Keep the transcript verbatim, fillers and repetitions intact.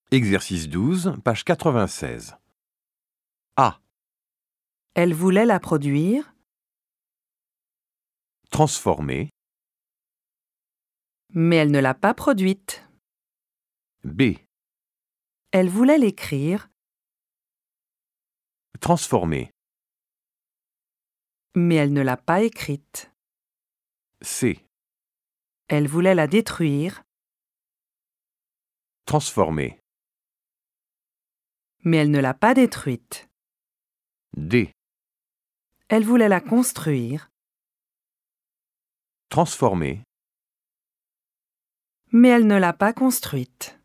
Exercice douze, page quatre-vingt-seize. A. Elle voulait la produire, Transformer. mais elle ne l'a pas produite. B. Elle voulait l'écrire, Transformer. mais elle ne l'a pas écrite. C. Elle voulait la détruire, Transformer. mais elle ne l'a pas détruite. D. Elle voulait la construire, Transformer. mais elle ne l'a pas construite.